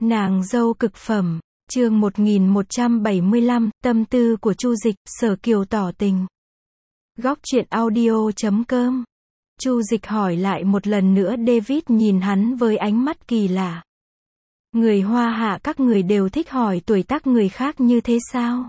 Nàng dâu cực phẩm, chương 1175, tâm tư của Chu Dịch, Sở Kiều tỏ tình. Góc truyện audio.com. Chu Dịch hỏi lại một lần nữa. David nhìn hắn với ánh mắt kỳ lạ. Người Hoa Hạ các người đều thích hỏi tuổi tác người khác như thế sao?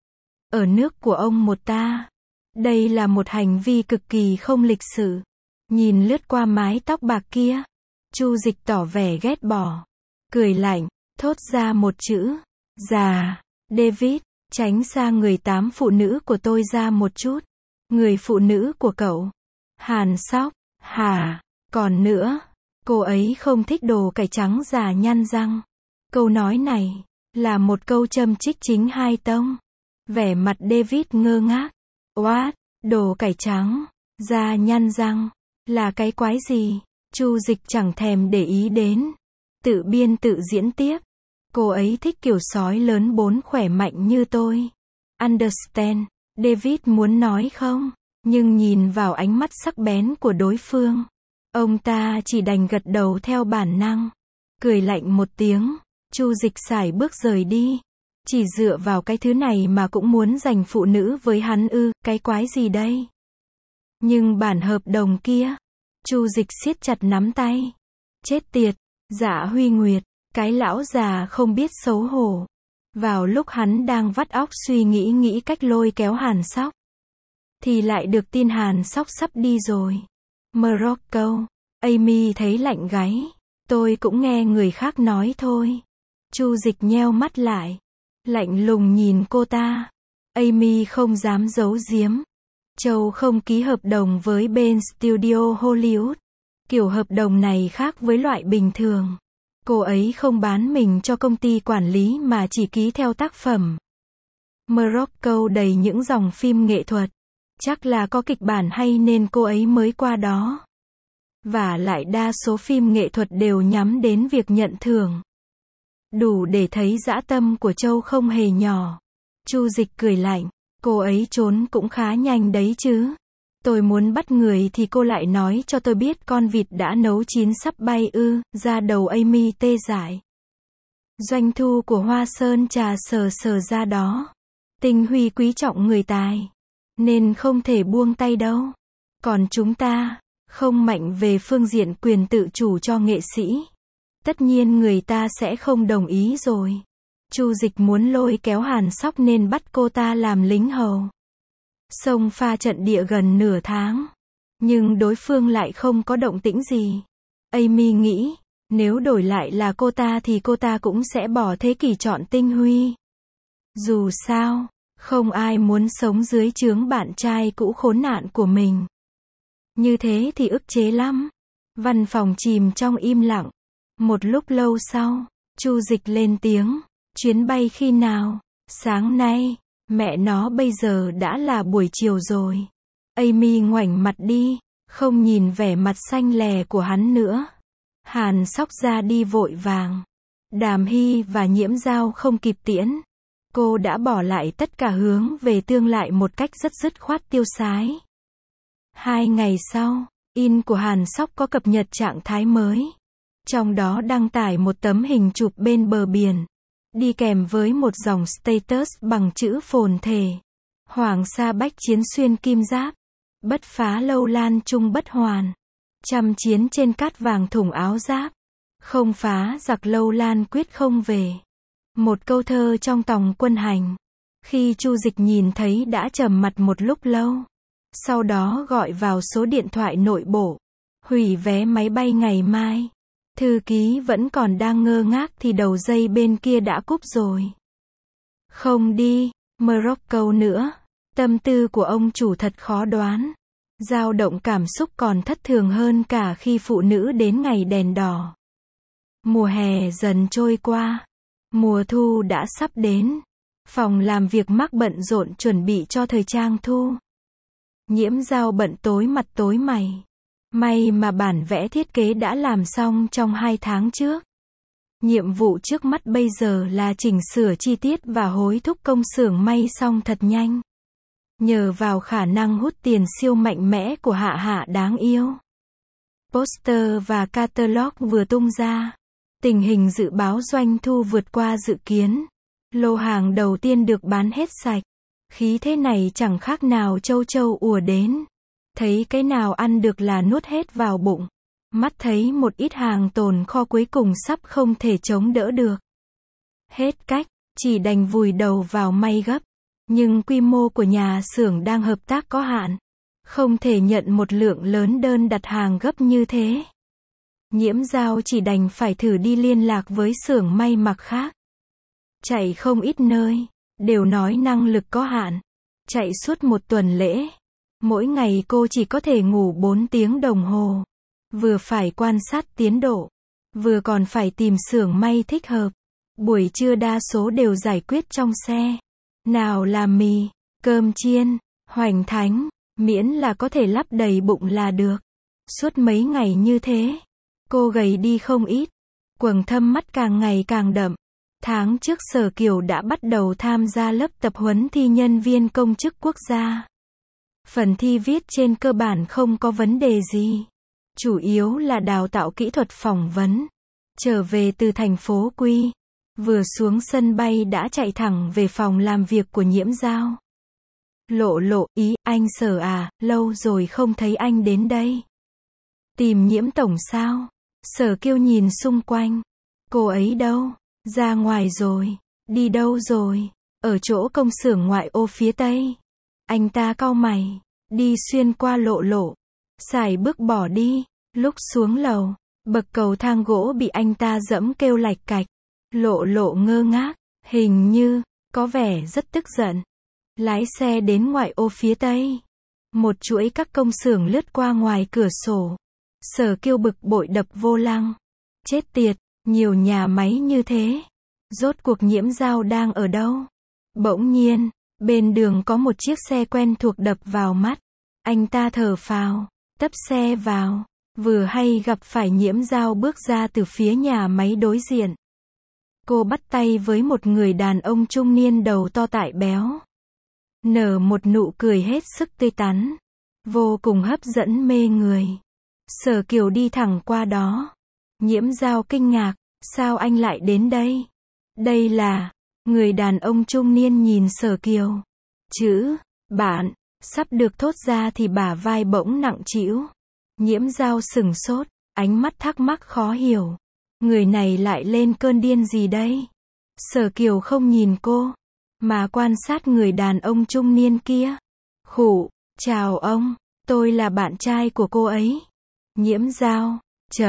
Ở nước của ông một ta, đây là một hành vi cực kỳ không lịch sự. Nhìn lướt qua mái tóc bạc kia, Chu Dịch tỏ vẻ ghét bỏ, cười lạnh, thốt ra một chữ, già. David, tránh xa người tám phụ nữ của tôi ra một chút. Người phụ nữ của cậu? Hàn Sóc, hả? Còn nữa, cô ấy không thích đồ cải trắng già nhăn răng. Câu nói này là một câu châm chích chính hai tông. Vẻ mặt David ngơ ngác. What? Đồ cải trắng, da nhăn răng, là cái quái gì? Chu Dịch chẳng thèm để ý đến. Tự biên tự diễn tiếp. Cô ấy thích kiểu sói lớn bốn khỏe mạnh như tôi. Understand? David muốn nói không, nhưng nhìn vào ánh mắt sắc bén của đối phương, ông ta chỉ đành gật đầu theo bản năng. Cười lạnh một tiếng, Chu Dịch sải bước rời đi. Chỉ dựa vào cái thứ này mà cũng muốn giành phụ nữ với hắn ư? Cái quái gì đây? Nhưng bản hợp đồng kia. Chu Dịch siết chặt nắm tay. Chết tiệt, Dạ Huy Nguyệt, cái lão già không biết xấu hổ. Vào lúc hắn đang vắt óc suy nghĩ cách lôi kéo Hàn Sóc, thì lại được tin Hàn Sóc sắp đi rồi. Morocco. Amy thấy lạnh gáy. Tôi cũng nghe người khác nói thôi. Chu Dịch nheo mắt lại, lạnh lùng nhìn cô ta. Amy không dám giấu giếm. Châu không ký hợp đồng với bên studio Hollywood. Kiểu hợp đồng này khác với loại bình thường. Cô ấy không bán mình cho công ty quản lý mà chỉ ký theo tác phẩm. Morocco đầy những dòng phim nghệ thuật. Chắc là có kịch bản hay nên cô ấy mới qua đó. Và lại đa số phim nghệ thuật đều nhắm đến việc nhận thưởng. Đủ để thấy dã tâm của Châu không hề nhỏ. Chu Dịch cười lạnh. Cô ấy trốn cũng khá nhanh đấy chứ. Tôi muốn bắt người thì cô lại nói cho tôi biết con vịt đã nấu chín sắp bay ư? Da đầu Amy tê dại. Doanh thu của Hoa Sơn Trà sờ ra đó. Tinh Huy quý trọng người tài, nên không thể buông tay đâu. Còn chúng ta, không mạnh về phương diện quyền tự chủ cho nghệ sĩ. Tất nhiên người ta sẽ không đồng ý rồi. Chu Dịch muốn lôi kéo Hàn Sóc nên bắt cô ta làm lính hầu. Xông pha trận địa gần nửa tháng. Nhưng đối phương lại không có động tĩnh gì. Amy nghĩ, nếu đổi lại là cô ta thì cô ta cũng sẽ bỏ thế kỷ chọn Tinh Huy. Dù sao, không ai muốn sống dưới trướng bạn trai cũ khốn nạn của mình. Như thế thì ức chế lắm. Văn phòng chìm trong im lặng. Một lúc lâu sau, Chu Dịch lên tiếng. Chuyến bay khi nào? Sáng nay. Mẹ nó, bây giờ đã là buổi chiều rồi. Amy ngoảnh mặt đi, không nhìn vẻ mặt xanh lè của hắn nữa. Hàn Sóc ra đi vội vàng. Đàm Hy và Nhiễm Giao không kịp tiễn. Cô đã bỏ lại tất cả hướng về tương lại một cách rất dứt khoát tiêu sái. 2 ngày sau, in của Hàn Sóc có cập nhật trạng thái mới. Trong đó đăng tải một tấm hình chụp bên bờ biển. Đi kèm với một dòng status bằng chữ phồn thể. Hoàng sa bách chiến xuyên kim giáp. Bất phá lâu lan trung bất hoàn. Trăm chiến trên cát vàng thủng áo giáp. Không phá giặc lâu lan quyết không về. Một câu thơ trong tòng quân hành. Khi Chu Dịch nhìn thấy đã trầm mặt một lúc lâu. Sau đó gọi vào số điện thoại nội bộ. Hủy vé máy bay ngày mai. Thư ký vẫn còn đang ngơ ngác thì đầu dây bên kia đã cúp rồi. Không đi Morocco nữa. Tâm tư của ông chủ thật khó đoán. Dao động cảm xúc còn thất thường hơn cả khi phụ nữ đến ngày đèn đỏ. Mùa hè dần trôi qua. Mùa thu đã sắp đến. Phòng làm việc Mark bận rộn chuẩn bị cho thời trang thu. Nhiễm Giao bận tối mặt tối mày. May mà bản vẽ thiết kế đã làm xong trong 2 tháng trước. Nhiệm vụ trước mắt bây giờ là chỉnh sửa chi tiết và hối thúc công xưởng may xong thật nhanh. Nhờ vào khả năng hút tiền siêu mạnh mẽ của Hạ Hạ đáng yêu. Poster và catalog vừa tung ra. Tình hình dự báo doanh thu vượt qua dự kiến. Lô hàng đầu tiên được bán hết sạch. Khí thế này chẳng khác nào châu châu ùa đến. Thấy cái nào ăn được là nuốt hết vào bụng. Mắt thấy một ít hàng tồn kho cuối cùng sắp không thể chống đỡ được. Hết cách, chỉ đành vùi đầu vào may gấp. Nhưng quy mô của nhà xưởng đang hợp tác có hạn. Không thể nhận một lượng lớn đơn đặt hàng gấp như thế. Nhiễm Dao chỉ đành phải thử đi liên lạc với xưởng may mặc khác. Chạy không ít nơi, đều nói năng lực có hạn. Chạy suốt một tuần lễ. Mỗi ngày cô chỉ có thể ngủ 4 tiếng đồng hồ. Vừa phải quan sát tiến độ, vừa còn phải tìm xưởng may thích hợp. Buổi trưa đa số đều giải quyết trong xe. Nào là mì, cơm chiên, hoành thánh, miễn là có thể lấp đầy bụng là được. Suốt mấy ngày như thế, cô gầy đi không ít. Quầng thâm mắt càng ngày càng đậm. Tháng trước Sở Kiều đã bắt đầu tham gia lớp tập huấn thi nhân viên công chức quốc gia. Phần thi viết trên cơ bản không có vấn đề gì. Chủ yếu là đào tạo kỹ thuật phỏng vấn. Trở về từ thành phố Quy, vừa xuống sân bay đã chạy thẳng về phòng làm việc của Nhiễm Dao. Lộ, ý, anh Sở à, lâu rồi không thấy anh đến đây. Tìm Nhiễm tổng sao? Sở Kiều nhìn xung quanh. Cô ấy đâu? Ra ngoài rồi. Đi đâu rồi? Ở chỗ công xưởng ngoại ô phía tây. Anh ta cau mày. Đi xuyên qua Lộ. Sải bước bỏ đi. Lúc xuống lầu, bậc cầu thang gỗ bị anh ta dẫm kêu lạch cạch. Lộ ngơ ngác. Hình như, có vẻ rất tức giận. Lái xe đến ngoại ô phía tây. Một chuỗi các công xưởng lướt qua ngoài cửa sổ. Sở Kiều bực bội đập vô lăng. Chết tiệt, nhiều nhà máy như thế. Rốt cuộc Nhiễm Dao đang ở đâu? Bỗng nhiên, bên đường có một chiếc xe quen thuộc đập vào mắt. Anh ta thở phào, tấp xe vào. Vừa hay gặp phải Nhiễm Dao bước ra từ phía nhà máy đối diện. Cô bắt tay với một người đàn ông trung niên đầu to tại béo. Nở một nụ cười hết sức tươi tắn. Vô cùng hấp dẫn mê người. Sở Kiều đi thẳng qua đó. Nhiễm Dao kinh ngạc. Sao anh lại đến đây? Đây là... Người đàn ông trung niên nhìn Sở Kiều. Chữ, bạn, sắp được thốt ra thì bả vai bỗng nặng trĩu. Nhiễm Dao sửng sốt, ánh mắt thắc mắc khó hiểu. Người này lại lên cơn điên gì đây? Sở Kiều không nhìn cô, mà quan sát người đàn ông trung niên kia. Khụ, chào ông, tôi là bạn trai của cô ấy. Nhiễm Dao,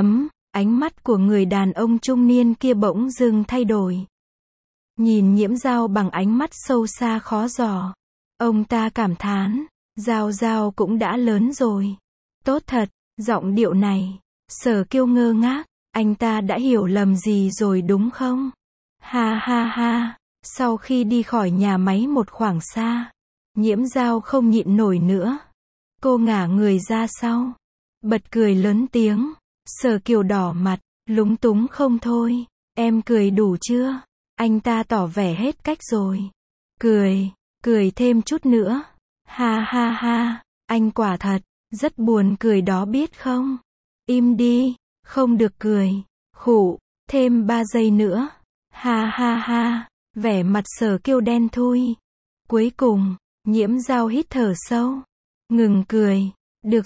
ánh mắt của người đàn ông trung niên kia bỗng dưng thay đổi. Nhìn Nhiễm Dao bằng ánh mắt sâu xa khó dò. Ông ta cảm thán, Dao cũng đã lớn rồi. Tốt thật, giọng điệu này. Sở Kiều ngơ ngác, anh ta đã hiểu lầm gì rồi đúng không? Ha. Sau khi đi khỏi nhà máy một khoảng xa, Nhiễm Dao không nhịn nổi nữa. Cô ngả người ra sau, bật cười lớn tiếng. Sở Kiều đỏ mặt, lúng túng không thôi. Em cười đủ chưa? Anh ta tỏ vẻ hết cách rồi. Cười thêm chút nữa. Ha, anh quả thật, rất buồn cười đó biết không? Im đi, không được cười. Khụ, thêm 3 giây nữa. Ha, vẻ mặt Sở Kiều đen thui. Cuối cùng, Nhiễm Dao hít thở sâu. Ngừng cười. Được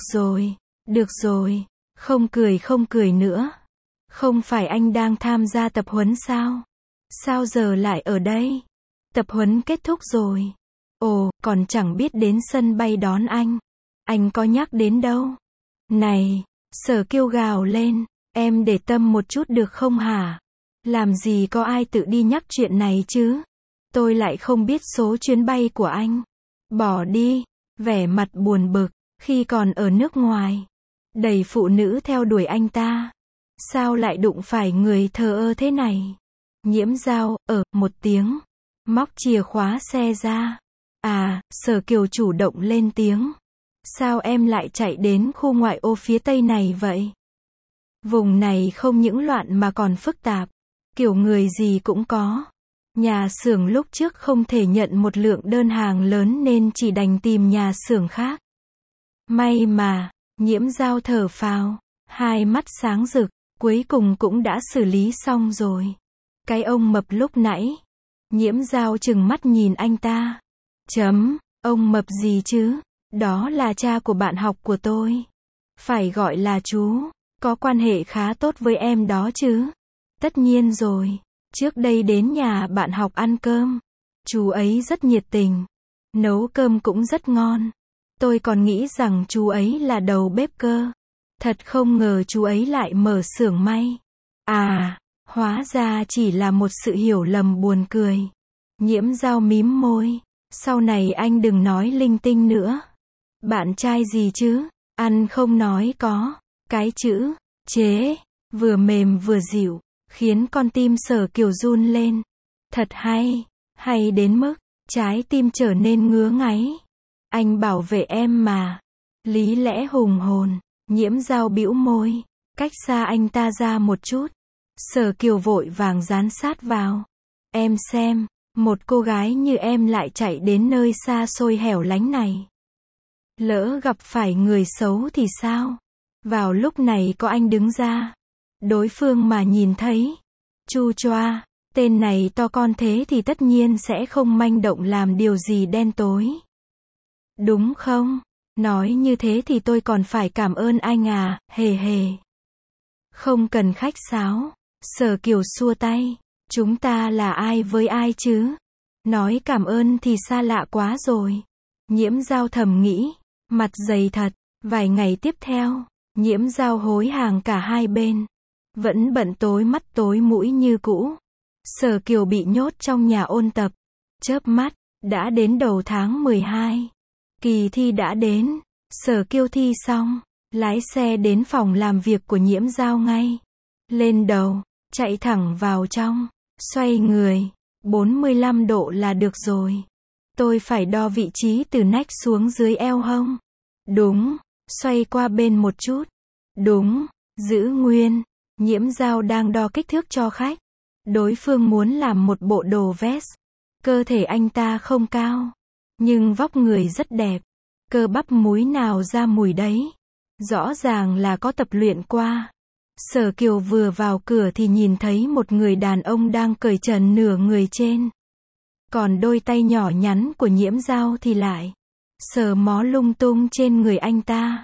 rồi. Không cười nữa. Không phải anh đang tham gia tập huấn sao? Sao giờ lại ở đây? Tập huấn kết thúc rồi. Ồ, còn chẳng biết đến sân bay đón anh. Anh có nhắc đến đâu? Này, Sở Kiều gào lên. Em để tâm một chút được không hả? Làm gì có ai tự đi nhắc chuyện này chứ? Tôi lại không biết số chuyến bay của anh. Bỏ đi. Vẻ mặt buồn bực, khi còn ở nước ngoài. Đầy phụ nữ theo đuổi anh ta. Sao lại đụng phải người thờ ơ thế này? Nhiễm Dao, một tiếng. Móc chìa khóa xe ra. À, Sở Kiều chủ động lên tiếng. Sao em lại chạy đến khu ngoại ô phía tây này vậy? Vùng này không những loạn mà còn phức tạp. Kiểu người gì cũng có. Nhà xưởng lúc trước không thể nhận một lượng đơn hàng lớn nên chỉ đành tìm nhà xưởng khác. May mà, Nhiễm Dao thở phào, hai mắt sáng rực. Cuối cùng cũng đã xử lý xong rồi. Cái ông mập lúc nãy. Nhiễm Dao trừng mắt nhìn anh ta. Ông mập gì chứ? Đó là cha của bạn học của tôi. Phải gọi là chú. Có quan hệ khá tốt với em đó chứ. Tất nhiên rồi. Trước đây đến nhà bạn học ăn cơm. Chú ấy rất nhiệt tình. Nấu cơm cũng rất ngon. Tôi còn nghĩ rằng chú ấy là đầu bếp cơ. Thật không ngờ chú ấy lại mở xưởng may. À, hóa ra chỉ là một sự hiểu lầm buồn cười. Nhiễm Dao mím môi. Sau này anh đừng nói linh tinh nữa. Bạn trai gì chứ? Ăn không nói có. Cái chữ chế vừa mềm vừa dịu, khiến con tim Sở Kiều run lên. Thật hay, hay đến mức trái tim trở nên ngứa ngáy. Anh bảo vệ em mà. Lý lẽ hùng hồn. Nhiễm Dao bĩu môi, cách xa anh ta ra một chút. Sở Kiều vội vàng dán sát vào. Em xem, một cô gái như em lại chạy đến nơi xa xôi hẻo lánh này. Lỡ gặp phải người xấu thì sao? Vào lúc này có anh đứng ra. Đối phương mà nhìn thấy. Chu choa, tên này to con thế thì tất nhiên sẽ không manh động làm điều gì đen tối. Đúng không? Nói như thế thì tôi còn phải cảm ơn anh à, hề hề. Không cần khách sáo. Sở Kiều xua tay. Chúng ta là ai với ai chứ? Nói cảm ơn thì xa lạ quá rồi. Nhiễm Dao thầm nghĩ. Mặt dày thật. Vài ngày tiếp theo, Nhiễm Dao hối hàng cả hai bên. Vẫn bận tối mắt tối mũi như cũ. Sở Kiều bị nhốt trong nhà ôn tập. Chớp mắt, đã đến đầu tháng 12. Kỳ thi đã đến. Sở Kiều thi xong, lái xe đến phòng làm việc của Nhiễm Dao ngay. Lên đầu, chạy thẳng vào trong, xoay người, 45 độ là được rồi. Tôi phải đo vị trí từ nách xuống dưới eo hông. Đúng, xoay qua bên một chút. Đúng, giữ nguyên. Nhiễm Dao đang đo kích thước cho khách. Đối phương muốn làm một bộ đồ vest. Cơ thể anh ta không cao, nhưng vóc người rất đẹp. Cơ bắp múi nào ra mùi đấy. Rõ ràng là có tập luyện qua. Sở Kiều vừa vào cửa thì nhìn thấy một người đàn ông đang cởi trần nửa người trên. Còn đôi tay nhỏ nhắn của Nhiễm Dao thì lại sờ mó lung tung trên người anh ta.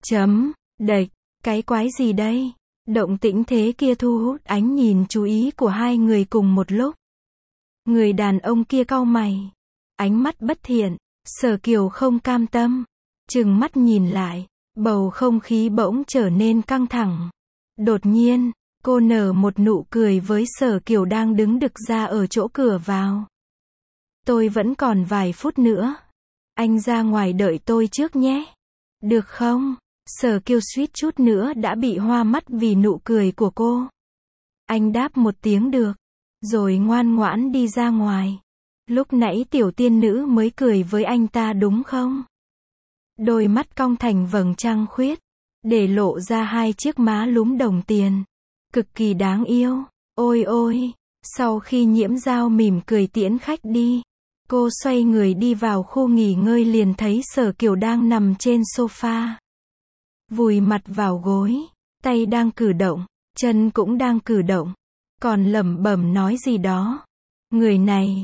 Đệch, cái quái gì đây? Động tĩnh thế kia thu hút ánh nhìn chú ý của hai người cùng một lúc. Người đàn ông kia cau mày, ánh mắt bất thiện. Sở Kiều không cam tâm, trừng mắt nhìn lại, bầu không khí bỗng trở nên căng thẳng. Đột nhiên, cô nở một nụ cười với Sở Kiều đang đứng đực ra ở chỗ cửa vào. Tôi vẫn còn vài phút nữa. Anh ra ngoài đợi tôi trước nhé. Được không? Sở Kiều suýt chút nữa đã bị hoa mắt vì nụ cười của cô. Anh đáp một tiếng được, rồi ngoan ngoãn đi ra ngoài. Lúc nãy tiểu tiên nữ mới cười với anh ta đúng không? Đôi mắt cong thành vầng trăng khuyết, để lộ ra hai chiếc má lúm đồng tiền. Cực kỳ đáng yêu. Ôi ôi, sau khi Nhiễm Dao mỉm cười tiễn khách đi, cô xoay người đi vào khu nghỉ ngơi liền thấy Sở Kiều đang nằm trên sofa. Vùi mặt vào gối, tay đang cử động, chân cũng đang cử động, còn lẩm bẩm nói gì đó. Người này,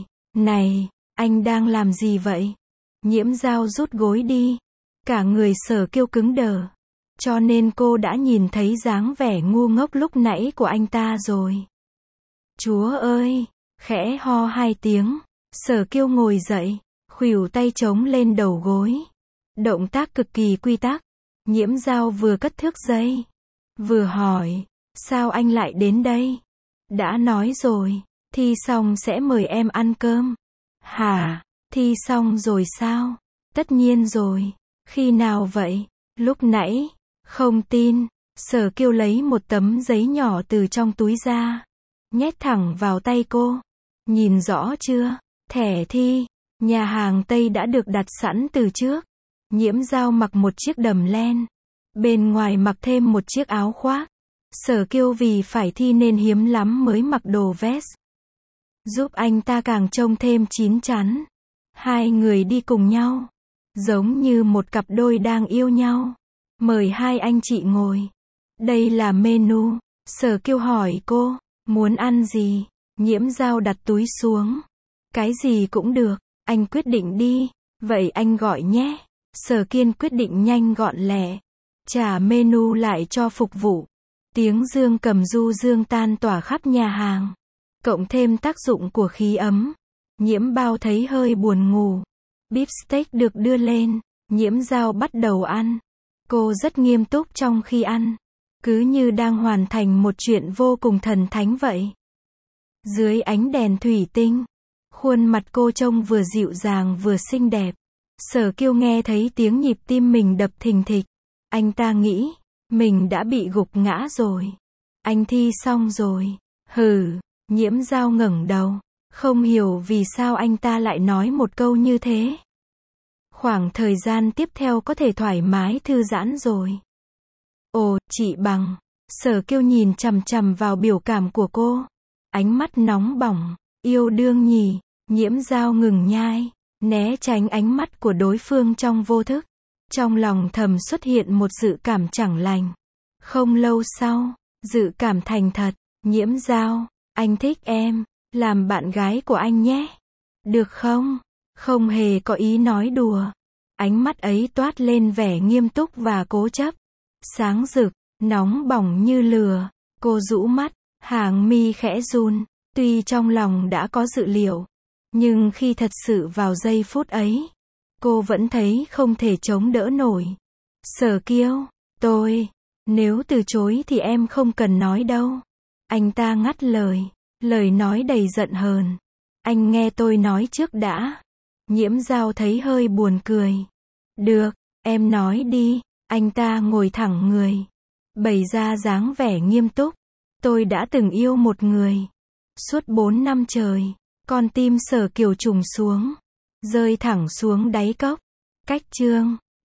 anh đang làm gì vậy? Nhiễm Dao rút gối đi, cả người Sở Kiều cứng đờ, cho nên cô đã nhìn thấy dáng vẻ ngu ngốc lúc nãy của anh ta rồi. Chúa ơi, khẽ ho hai tiếng, Sở Kiều ngồi dậy, khuỷu tay chống lên đầu gối. Động tác cực kỳ quy tắc. Nhiễm Dao vừa cất thước dây, vừa hỏi, sao anh lại đến đây? Đã nói rồi, thi xong sẽ mời em ăn cơm. Hả? Thi xong rồi sao? Tất nhiên rồi. Khi nào vậy? Lúc nãy. Không tin. Sở Kiều lấy một tấm giấy nhỏ từ trong túi ra, nhét thẳng vào tay cô. Nhìn rõ chưa? Thẻ thi. Nhà hàng Tây đã được đặt sẵn từ trước. Nhiễm Dao mặc một chiếc đầm len, bên ngoài mặc thêm một chiếc áo khoác. Sở Kiều vì phải thi nên hiếm lắm mới mặc đồ vest, giúp anh ta càng trông thêm chín chắn. Hai người đi cùng nhau, giống như một cặp đôi đang yêu nhau. Mời hai anh chị ngồi. Đây là menu. Sở Kiều hỏi cô, muốn ăn gì? Nhiễm Dao đặt túi xuống. Cái gì cũng được, anh quyết định đi. Vậy anh gọi nhé. Sở Kiên quyết định nhanh gọn lẹ. Trả menu lại cho phục vụ. Tiếng dương cầm du dương tan tỏa khắp nhà hàng. Cộng thêm tác dụng của khí ấm. Nhiễm Bao thấy hơi buồn ngủ. Beef steak được đưa lên. Nhiễm Dao bắt đầu ăn. Cô rất nghiêm túc trong khi ăn. Cứ như đang hoàn thành một chuyện vô cùng thần thánh vậy. Dưới ánh đèn thủy tinh, khuôn mặt cô trông vừa dịu dàng vừa xinh đẹp. Sở Kiều nghe thấy tiếng nhịp tim mình đập thình thịch. Anh ta nghĩ, mình đã bị gục ngã rồi. Anh thi xong rồi. Hừ, Nhiễm Dao ngẩng đầu. Không hiểu vì sao anh ta lại nói một câu như thế. Khoảng thời gian tiếp theo có thể thoải mái thư giãn rồi. Ồ, chị Bằng. Sở Kiều nhìn chằm chằm vào biểu cảm của cô. Ánh mắt nóng bỏng. Yêu đương nhỉ. Nhiễm Dao ngừng nhai. Né tránh ánh mắt của đối phương trong vô thức. Trong lòng thầm xuất hiện một dự cảm chẳng lành. Không lâu sau, dự cảm thành thật. Nhiễm Dao, anh thích em. Làm bạn gái của anh nhé. Được không? Không hề có ý nói đùa. Ánh mắt ấy toát lên vẻ nghiêm túc và cố chấp. Sáng rực, nóng bỏng như lửa. Cô rũ mắt, hàng mi khẽ run. Tuy trong lòng đã có dự liệu, nhưng khi thật sự vào giây phút ấy, cô vẫn thấy không thể chống đỡ nổi. Sở Kiều, nếu từ chối thì em không cần nói đâu. Anh ta ngắt lời nói đầy giận hờn. Anh nghe tôi nói trước đã. Nhiễm Dao thấy hơi buồn cười. Được, em nói đi. Anh ta ngồi thẳng người, bày ra dáng vẻ nghiêm túc. Tôi đã từng yêu một người. Suốt 4 năm trời, con tim Sở Kiều trùng xuống, rơi thẳng xuống đáy cốc. Cách chương